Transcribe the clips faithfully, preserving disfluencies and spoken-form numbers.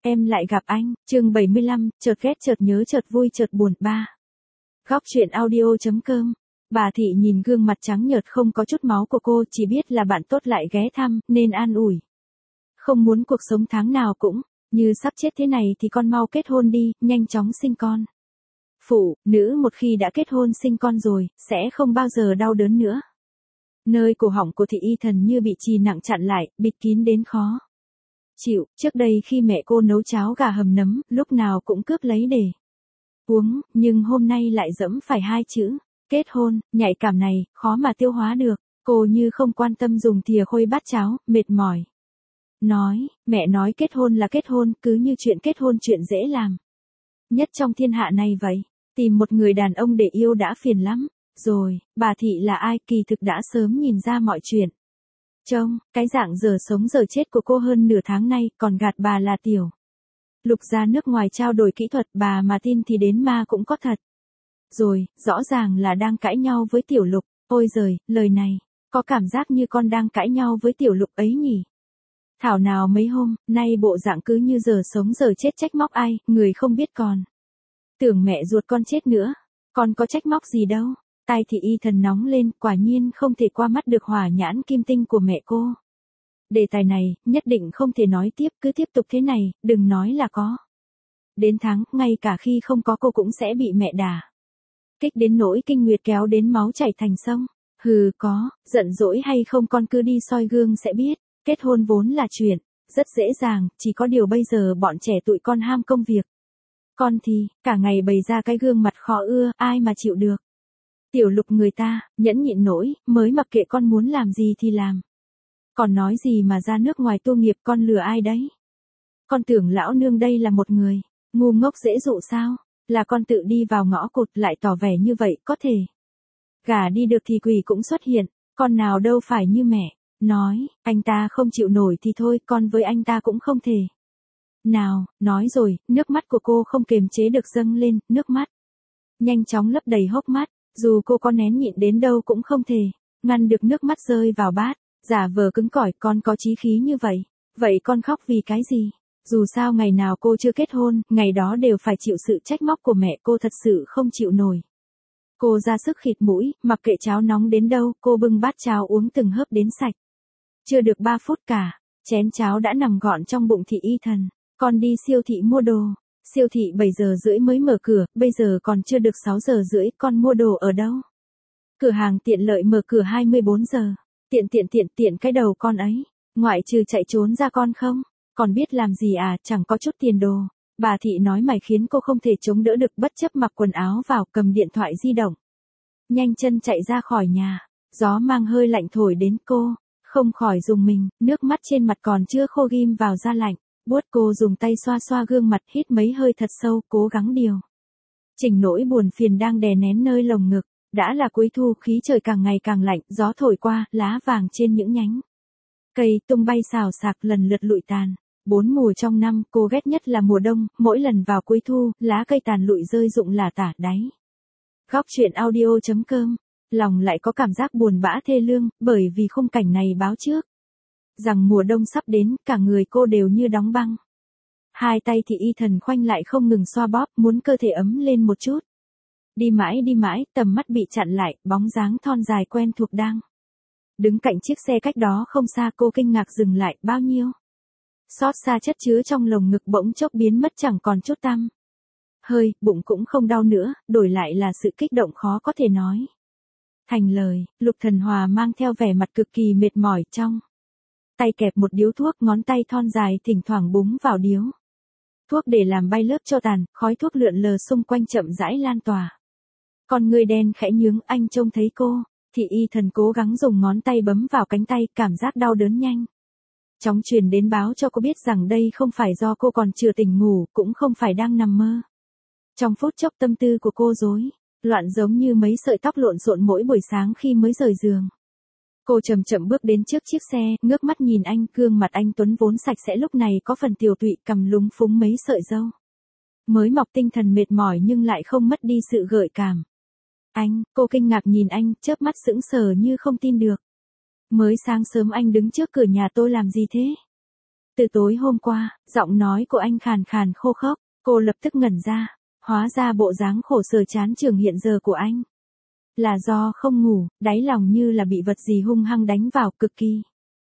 Em lại gặp anh, chương bảy mươi lăm, chợt ghét chợt nhớ chợt vui chợt buồn ba. Góc truyện audio.com. Bà Thị nhìn gương mặt trắng nhợt không có chút máu của cô, chỉ biết là bạn tốt lại ghé thăm, nên an ủi. Không muốn cuộc sống tháng nào cũng như sắp chết thế này thì con mau kết hôn đi, nhanh chóng sinh con. Phụ nữ một khi đã kết hôn sinh con rồi, sẽ không bao giờ đau đớn nữa. Nơi cổ họng của Thị Y Thần như bị chì nặng chặn lại, bịt kín đến khó chịu. Trước đây khi mẹ cô nấu cháo gà hầm nấm, lúc nào cũng cướp lấy để uống, nhưng hôm nay lại dẫm phải hai chữ kết hôn, nhạy cảm này, khó mà tiêu hóa được. Cô như không quan tâm dùng thìa khuấy bát cháo, mệt mỏi. Nói, mẹ nói kết hôn là kết hôn, cứ như chuyện kết hôn chuyện dễ làm nhất trong thiên hạ này vậy. Tìm một người đàn ông để yêu đã phiền lắm rồi. Bà Thị là ai, kỳ thực đã sớm nhìn ra mọi chuyện. Trông, cái dạng giờ sống giờ chết của cô hơn nửa tháng nay, còn gạt bà là Tiểu Lục ra nước ngoài trao đổi kỹ thuật, bà mà tin thì đến ma cũng có thật. Rồi, rõ ràng là đang cãi nhau với Tiểu Lục. Ôi giời, lời này, có cảm giác như con đang cãi nhau với Tiểu Lục ấy nhỉ. Thảo nào mấy hôm nay bộ dạng cứ như giờ sống giờ chết trách móc ai, người không biết còn tưởng mẹ ruột con chết nữa. Con có trách móc gì đâu. Tai Thị Y Thần nóng lên, quả nhiên không thể qua mắt được hỏa nhãn kim tinh của mẹ cô. Đề tài này, nhất định không thể nói tiếp, cứ tiếp tục thế này, đừng nói là có đến tháng, ngay cả khi không có cô cũng sẽ bị mẹ đả kích đến nỗi kinh nguyệt kéo đến máu chảy thành sông. Hừ, có giận dỗi hay không con cứ đi soi gương sẽ biết. Kết hôn vốn là chuyện rất dễ dàng, chỉ có điều bây giờ bọn trẻ tụi con ham công việc. Con thì, cả ngày bày ra cái gương mặt khó ưa, ai mà chịu được. Tiểu Lục người ta, nhẫn nhịn nổi, mới mặc kệ con muốn làm gì thì làm. Còn nói gì mà ra nước ngoài tu nghiệp, con lừa ai đấy? Con tưởng lão nương đây là một người ngu ngốc dễ dụ sao? Là con tự đi vào ngõ cụt lại tỏ vẻ như vậy, có thể gả đi được thì quỷ cũng xuất hiện, con nào đâu phải như mẹ. Nói, anh ta không chịu nổi thì thôi, con với anh ta cũng không thể. Nào, nói rồi, nước mắt của cô không kềm chế được dâng lên, nước mắt nhanh chóng lấp đầy hốc mắt, dù cô có nén nhịn đến đâu cũng không thể ngăn được nước mắt rơi vào bát. Giả vờ cứng cỏi, con có chí khí như vậy, vậy con khóc vì cái gì? Dù sao ngày nào cô chưa kết hôn, ngày đó đều phải chịu sự trách móc của mẹ, cô thật sự không chịu nổi. Cô ra sức khịt mũi, mặc kệ cháo nóng đến đâu, cô bưng bát cháo uống từng hớp đến sạch. Chưa được ba phút cả, chén cháo đã nằm gọn trong bụng Thị Y Thần. Con đi siêu thị mua đồ. Siêu thị bảy giờ rưỡi mới mở cửa, bây giờ còn chưa được sáu giờ rưỡi, con mua đồ ở đâu? Cửa hàng tiện lợi mở cửa hai mươi bốn giờ. Tiện tiện tiện tiện cái đầu con ấy. Ngoại trừ chạy trốn ra con không? Còn biết làm gì à, chẳng có chút tiền đồ. Bà Thị nói mày khiến cô không thể chống đỡ được, bất chấp mặc quần áo vào, cầm điện thoại di động. Nhanh chân chạy ra khỏi nhà. Gió mang hơi lạnh thổi đến cô. Không khỏi rùng mình, nước mắt trên mặt còn chưa khô ghim vào da lạnh. Buốt, cô dùng tay xoa xoa gương mặt, hít mấy hơi thật sâu, cố gắng điều chỉnh nỗi buồn phiền đang đè nén nơi lồng ngực. Đã là cuối thu, khí trời càng ngày càng lạnh, gió thổi qua, lá vàng trên những nhánh cây tung bay xào xạc, lần lượt lụi tàn. Bốn mùa trong năm, cô ghét nhất là mùa đông, mỗi lần vào cuối thu, lá cây tàn lụi rơi rụng lả tả đáy. Góc truyện audio.com. Lòng lại có cảm giác buồn bã thê lương, bởi vì khung cảnh này báo trước rằng mùa đông sắp đến, cả người cô đều như đóng băng. Hai tay Thị Y Thần khoanh lại không ngừng xoa bóp, muốn cơ thể ấm lên một chút. Đi mãi đi mãi, tầm mắt bị chặn lại, bóng dáng thon dài quen thuộc đang đứng cạnh chiếc xe cách đó không xa. Cô kinh ngạc dừng lại, bao nhiêu xót xa chất chứa trong lồng ngực bỗng chốc biến mất chẳng còn chút tăm hơi, bụng cũng không đau nữa, đổi lại là sự kích động khó có thể nói thành lời. Lục Thần Hòa mang theo vẻ mặt cực kỳ mệt mỏi, trong tay kẹp một điếu thuốc, ngón tay thon dài thỉnh thoảng búng vào điếu thuốc để làm bay lớp tro tàn, khói thuốc lượn lờ xung quanh chậm rãi lan tỏa. Con người đen khẽ nhướng, anh trông thấy cô. Thị Y Thần cố gắng dùng ngón tay bấm vào cánh tay, cảm giác đau đớn nhanh chóng truyền đến báo cho cô biết rằng đây không phải do cô còn chưa tỉnh ngủ, cũng không phải đang nằm mơ. Trong phút chốc tâm tư của cô rối loạn giống như mấy sợi tóc lộn xộn mỗi buổi sáng khi mới rời giường. Cô chậm chậm bước đến trước chiếc xe, ngước mắt nhìn anh, gương mặt anh tuấn vốn sạch sẽ lúc này có phần tiều tụy, cằm lúng phúng mấy sợi râu mới mọc, tinh thần mệt mỏi nhưng lại không mất đi sự gợi cảm. Anh, cô kinh ngạc nhìn anh, chớp mắt sững sờ như không tin được. Mới sáng sớm anh đứng trước cửa nhà tôi làm gì thế? Từ tối hôm qua, giọng nói của anh khàn khàn khô khốc, cô lập tức ngẩn ra, hóa ra bộ dáng khổ sở chán trường hiện giờ của anh. Là do không ngủ, đáy lòng như là bị vật gì hung hăng đánh vào, cực kỳ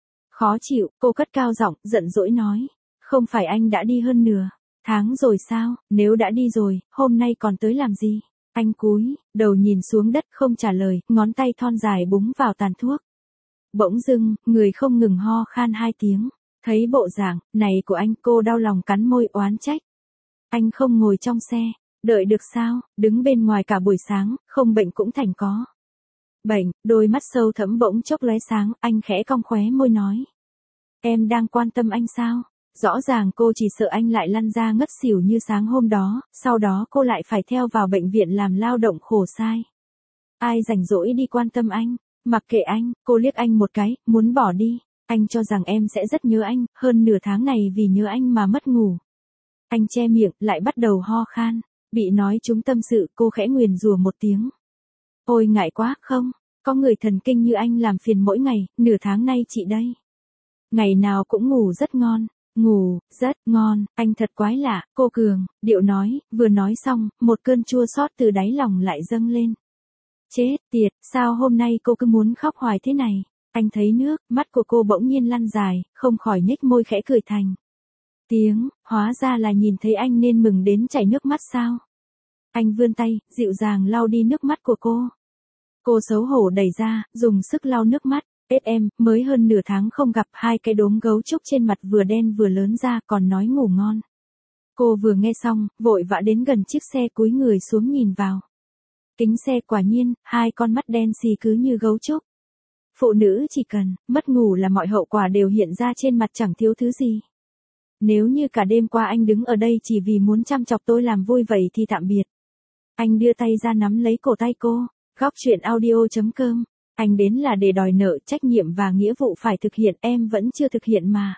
khó chịu. Cô cất cao giọng, giận dỗi nói, không phải anh đã đi hơn nửa tháng rồi sao, nếu đã đi rồi, hôm nay còn tới làm gì? Anh cúi đầu nhìn xuống đất không trả lời, ngón tay thon dài búng vào tàn thuốc. Bỗng dưng, người không ngừng ho khan hai tiếng. Thấy bộ dạng này của anh, cô đau lòng cắn môi oán trách. Anh không ngồi trong xe, đợi được sao, đứng bên ngoài cả buổi sáng, không bệnh cũng thành có bệnh. Đôi mắt sâu thẫm bỗng chốc lóe sáng, anh khẽ cong khóe môi nói. Em đang quan tâm anh sao? Rõ ràng cô chỉ sợ anh lại lăn ra ngất xỉu như sáng hôm đó, sau đó cô lại phải theo vào bệnh viện làm lao động khổ sai. Ai rảnh rỗi đi quan tâm anh, mặc kệ anh. Cô liếc anh một cái, muốn bỏ đi. Anh cho rằng em sẽ rất nhớ anh, hơn nửa tháng này vì nhớ anh mà mất ngủ. Anh che miệng, lại bắt đầu ho khan. Bị nói trúng tâm sự, cô khẽ nguyền rủa một tiếng. Ôi ngại quá, không, có người thần kinh như anh làm phiền mỗi ngày, nửa tháng nay chị đây. Ngày nào cũng ngủ rất ngon, ngủ, rất ngon, anh thật quái lạ, cô cường, điệu nói, vừa nói xong, một cơn chua xót từ đáy lòng lại dâng lên. Chết tiệt, sao hôm nay cô cứ muốn khóc hoài thế này? Anh thấy nước, mắt của cô bỗng nhiên lăn dài, không khỏi nhếch môi khẽ cười thành tiếng, hóa ra là nhìn thấy anh nên mừng đến chảy nước mắt sao? Anh vươn tay, dịu dàng lau đi nước mắt của cô. Cô xấu hổ đẩy ra, dùng sức lau nước mắt. Ết em, mới hơn nửa tháng không gặp, hai cái đốm gấu trúc trên mặt vừa đen vừa lớn ra, còn nói ngủ ngon. Cô vừa nghe xong, vội vã đến gần chiếc xe cúi người xuống nhìn vào. Kính xe quả nhiên, hai con mắt đen xì cứ như gấu trúc. Phụ nữ chỉ cần mất ngủ là mọi hậu quả đều hiện ra trên mặt, chẳng thiếu thứ gì. Nếu như cả đêm qua anh đứng ở đây chỉ vì muốn chăm chọc tôi làm vui vậy thì tạm biệt. Anh đưa tay ra nắm lấy cổ tay cô. Góc truyện audio chấm com. Anh đến là để đòi nợ, trách nhiệm và nghĩa vụ phải thực hiện, em vẫn chưa thực hiện mà.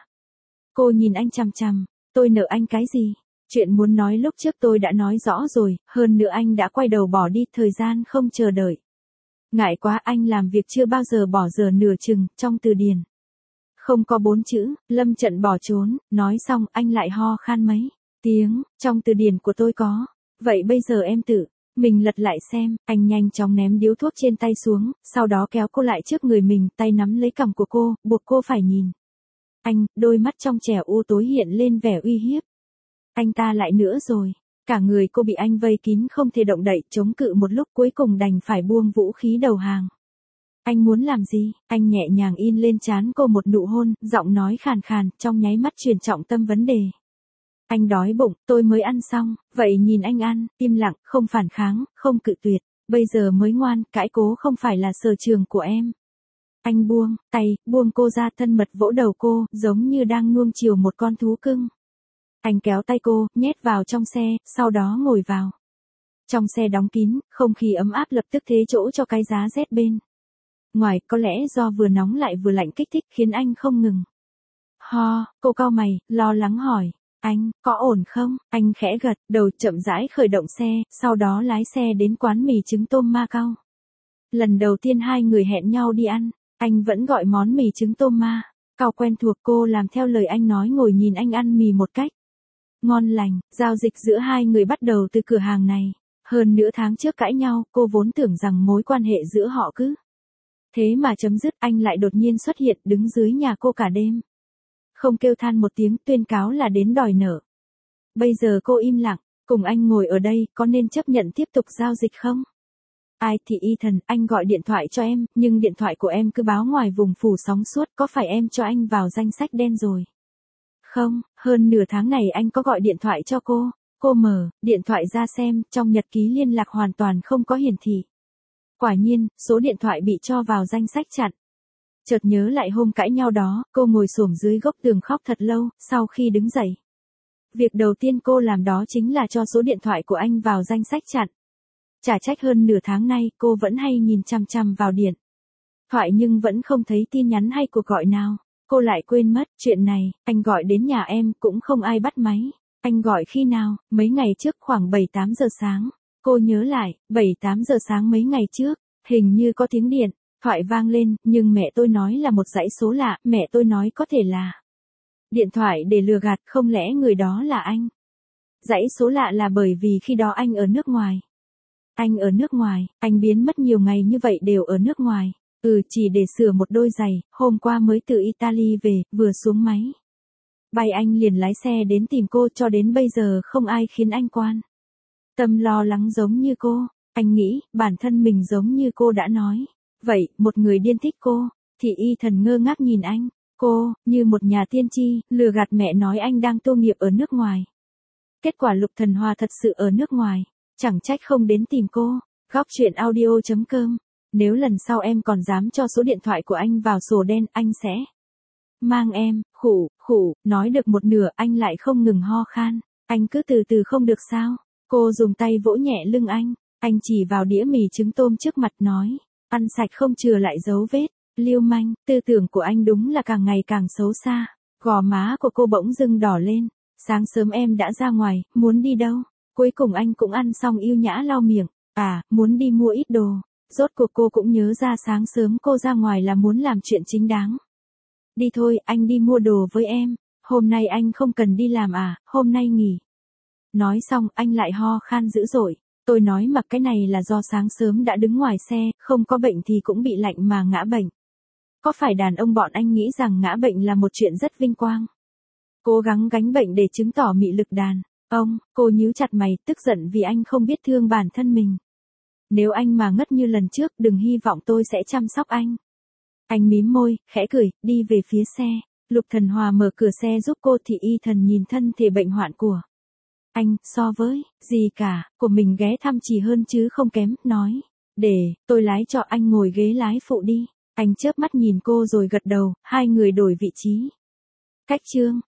Cô nhìn anh chằm chằm. Tôi nợ anh cái gì? Chuyện muốn nói lúc trước tôi đã nói rõ rồi, hơn nữa anh đã quay đầu bỏ đi, thời gian không chờ đợi. Ngại quá, anh làm việc chưa bao giờ bỏ giờ nửa chừng, trong từ điển không có bốn chữ, lâm trận bỏ trốn. Nói xong, anh lại ho khan mấy tiếng, trong từ điển của tôi có. Vậy bây giờ em tự mình lật lại xem. Anh nhanh chóng ném điếu thuốc trên tay xuống, sau đó kéo cô lại trước người mình, tay nắm lấy cằm của cô, buộc cô phải nhìn anh. Đôi mắt trong trẻo u tối hiện lên vẻ uy hiếp. Anh ta lại nữa rồi. Cả người cô bị anh vây kín không thể động đậy, chống cự một lúc cuối cùng đành phải buông vũ khí đầu hàng. Anh muốn làm gì? Anh nhẹ nhàng in lên trán cô một nụ hôn, giọng nói khàn khàn, trong nháy mắt truyền trọng tâm vấn đề. Anh đói bụng, tôi mới ăn xong, vậy nhìn anh ăn, im lặng, không phản kháng, không cự tuyệt, bây giờ mới ngoan, cãi cố không phải là sở trường của em. Anh buông tay, buông cô ra, thân mật vỗ đầu cô, giống như đang nuông chiều một con thú cưng. Anh kéo tay cô, nhét vào trong xe, sau đó ngồi vào. Trong xe đóng kín, không khí ấm áp lập tức thế chỗ cho cái giá rét bên ngoài, có lẽ do vừa nóng lại vừa lạnh kích thích khiến anh không ngừng ho. Cô cau mày, lo lắng hỏi. Anh, có ổn không? Anh khẽ gật đầu, chậm rãi khởi động xe, sau đó lái xe đến quán mì trứng tôm Ma Cao. Lần đầu tiên hai người hẹn nhau đi ăn, anh vẫn gọi món mì trứng tôm Ma Cao quen thuộc. Cô làm theo lời anh nói, ngồi nhìn anh ăn mì một cách ngon lành. Giao dịch giữa hai người bắt đầu từ cửa hàng này. Hơn nửa tháng trước cãi nhau, cô vốn tưởng rằng mối quan hệ giữa họ cứ thế mà chấm dứt. Anh lại đột nhiên xuất hiện, đứng dưới nhà cô cả đêm, không kêu than một tiếng, tuyên cáo là đến đòi nợ. Bây giờ cô im lặng, cùng anh ngồi ở đây, có nên chấp nhận tiếp tục giao dịch không? Ai thì Ethan, anh gọi điện thoại cho em, nhưng điện thoại của em cứ báo ngoài vùng phủ sóng suốt, có phải em cho anh vào danh sách đen rồi? Không, hơn nửa tháng này anh có gọi điện thoại cho cô. Cô mở điện thoại ra xem, trong nhật ký liên lạc hoàn toàn không có hiển thị. Quả nhiên, số điện thoại bị cho vào danh sách chặn. Chợt nhớ lại hôm cãi nhau đó, cô ngồi xổm dưới gốc tường khóc thật lâu. Sau khi đứng dậy, việc đầu tiên cô làm đó chính là cho số điện thoại của anh vào danh sách chặn. Chả trách hơn nửa tháng nay cô vẫn hay nhìn chằm chằm vào điện thoại nhưng vẫn không thấy tin nhắn hay cuộc gọi nào. Cô lại quên mất chuyện này. Anh gọi đến nhà em cũng không ai bắt máy. Anh gọi khi nào? Mấy ngày trước, khoảng bảy tám giờ sáng. Cô nhớ lại, bảy tám giờ sáng mấy ngày trước, hình như có tiếng điện thoại vang lên, nhưng mẹ tôi nói là một dãy số lạ. Mẹ tôi nói có thể là Điện thoại để lừa gạt, không lẽ người đó là anh? Dãy số lạ là bởi vì khi đó anh ở nước ngoài. Anh ở nước ngoài, anh biến mất nhiều ngày như vậy đều ở nước ngoài. Ừ, chỉ để sửa một đôi giày, hôm qua mới từ Italy về, vừa xuống máy bay anh liền lái xe đến tìm cô, cho đến bây giờ không ai khiến anh quan tâm lo lắng giống như cô. Anh nghĩ, bản thân mình giống như cô đã nói. Vậy, một người điên thích cô, thì y thần ngơ ngác nhìn anh. Cô, như một nhà tiên tri, lừa gạt mẹ nói anh đang tu nghiệp ở nước ngoài. Kết quả Lục Thần Hoa thật sự ở nước ngoài. Chẳng trách không đến tìm cô. Góc chuyện audio chấm com. Nếu lần sau em còn dám cho số điện thoại của anh vào sổ đen, anh sẽ mang em. Khủ, khủ, nói được một nửa anh lại không ngừng ho khan. Anh cứ từ từ không được sao? Cô dùng tay vỗ nhẹ lưng anh. Anh chỉ vào đĩa mì trứng tôm trước mặt nói. Ăn sạch không chừa lại dấu vết. Lưu manh, tư tưởng của anh đúng là càng ngày càng xấu xa. Gò má của cô bỗng dưng đỏ lên. Sáng sớm em đã ra ngoài, muốn đi đâu? Cuối cùng anh cũng ăn xong yêu nhã lau miệng. À, muốn đi mua ít đồ. Rốt cuộc cô cũng nhớ ra sáng sớm cô ra ngoài là muốn làm chuyện chính đáng. Đi thôi, anh đi mua đồ với em. Hôm nay anh không cần đi làm à, hôm nay nghỉ. Nói xong, anh lại ho khan dữ dội. Tôi nói mặc cái này là do sáng sớm đã đứng ngoài xe, không có bệnh thì cũng bị lạnh mà ngã bệnh. Có phải đàn ông bọn anh nghĩ rằng ngã bệnh là một chuyện rất vinh quang? Cố gắng gánh bệnh để chứng tỏ mị lực đàn ông. Cô nhíu chặt mày, tức giận vì anh không biết thương bản thân mình. Nếu anh mà ngất như lần trước, đừng hy vọng tôi sẽ chăm sóc anh. Anh mím môi, khẽ cười, đi về phía xe. Lục Thần Hoa mở cửa xe giúp cô thì y thần nhìn thân thể bệnh hoạn của anh, so với gì cả, của mình ghé thăm chỉ hơn chứ không kém, nói. Để, tôi lái cho anh ngồi ghế lái phụ đi. Anh chớp mắt nhìn cô rồi gật đầu, hai người đổi vị trí. Cách chương.